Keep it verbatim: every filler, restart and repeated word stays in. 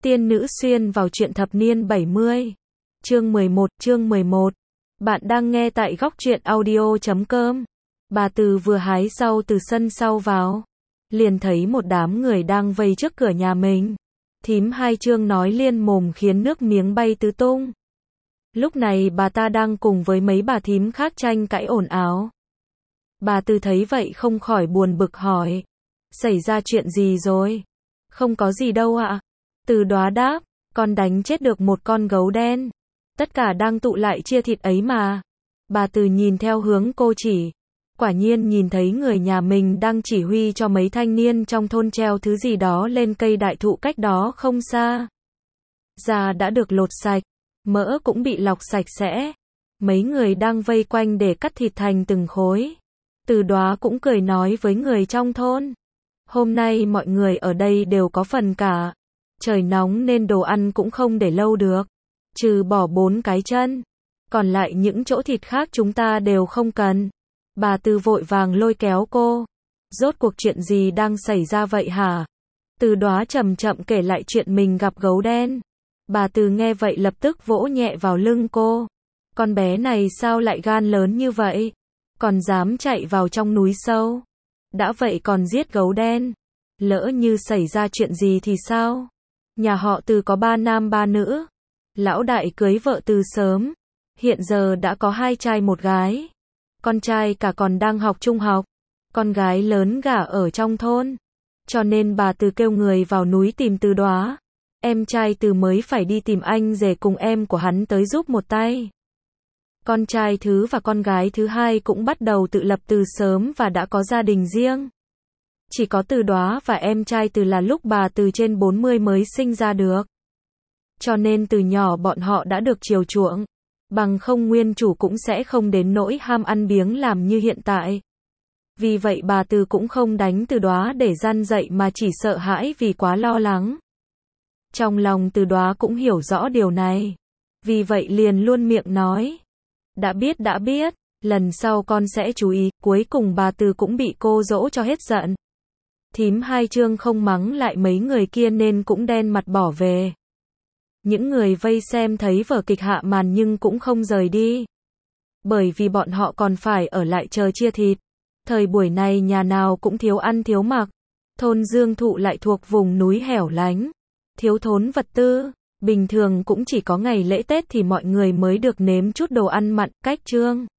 Tiên nữ xuyên vào truyện thập niên bảy mươi. Chương mười một, chương mười một. Bạn đang nghe tại góc truyện audio chấm com. Bà Từ vừa hái rau từ sân sau vào, liền thấy một đám người đang vây trước cửa nhà mình. Thím Hai Trương nói liên mồm khiến nước miếng bay tứ tung. Lúc này bà ta đang cùng với mấy bà thím khác tranh cãi ồn ào. Bà Từ thấy vậy không khỏi buồn bực hỏi: xảy ra chuyện gì rồi? Không có gì đâu ạ. Từ Đoá đáp: con đánh chết được một con gấu đen. Tất cả đang tụ lại chia thịt ấy mà. Bà Từ nhìn theo hướng cô chỉ. Quả nhiên nhìn thấy người nhà mình đang chỉ huy cho mấy thanh niên trong thôn treo thứ gì đó lên cây đại thụ cách đó không xa. Da đã được lột sạch, mỡ cũng bị lọc sạch sẽ. Mấy người đang vây quanh để cắt thịt thành từng khối. Từ Đoá cũng cười nói với người trong thôn: hôm nay mọi người ở đây đều có phần cả. Trời nóng nên đồ ăn cũng không để lâu được. Trừ bỏ bốn cái chân, còn lại những chỗ thịt khác chúng ta đều không cần. Bà Từ vội vàng lôi kéo cô: rốt cuộc chuyện gì đang xảy ra vậy hả? Từ Đoá chậm chậm kể lại chuyện mình gặp gấu đen. Bà Từ nghe vậy lập tức vỗ nhẹ vào lưng cô: con bé này sao lại gan lớn như vậy? Còn dám chạy vào trong núi sâu. Đã vậy còn giết gấu đen. Lỡ như xảy ra chuyện gì thì sao? Nhà họ Từ có ba nam ba nữ. Lão đại cưới vợ từ sớm. Hiện giờ đã có hai trai một gái. Con trai cả còn đang học trung học. Con gái lớn gả ở trong thôn. Cho nên bà Từ kêu người vào núi tìm Từ Đoá. Em trai Từ mới phải đi tìm anh rể cùng em của hắn tới giúp một tay. Con trai thứ và con gái thứ hai cũng bắt đầu tự lập từ sớm và đã có gia đình riêng. Chỉ có Từ Đoá và em trai Từ là lúc bà Từ trên bốn mươi mới sinh ra được. Cho nên từ nhỏ bọn họ đã được chiều chuộng. Bằng không nguyên chủ cũng sẽ không đến nỗi ham ăn biếng làm như hiện tại. Vì vậy bà Từ cũng không đánh Từ Đoá để gian dạy mà chỉ sợ hãi vì quá lo lắng. Trong lòng Từ Đoá cũng hiểu rõ điều này. Vì vậy liền luôn miệng nói: đã biết đã biết, lần sau con sẽ chú ý. Cuối cùng bà Từ cũng bị cô dỗ cho hết giận. Thím Hai Trương không mắng lại mấy người kia nên cũng đen mặt bỏ về. Những người vây xem thấy vở kịch hạ màn nhưng cũng không rời đi. Bởi vì bọn họ còn phải ở lại chờ chia thịt. Thời buổi này nhà nào cũng thiếu ăn thiếu mặc. Thôn Dương Thụ lại thuộc vùng núi hẻo lánh. Thiếu thốn vật tư. Bình thường cũng chỉ có ngày lễ Tết thì mọi người mới được nếm chút đồ ăn mặn. Cách Trương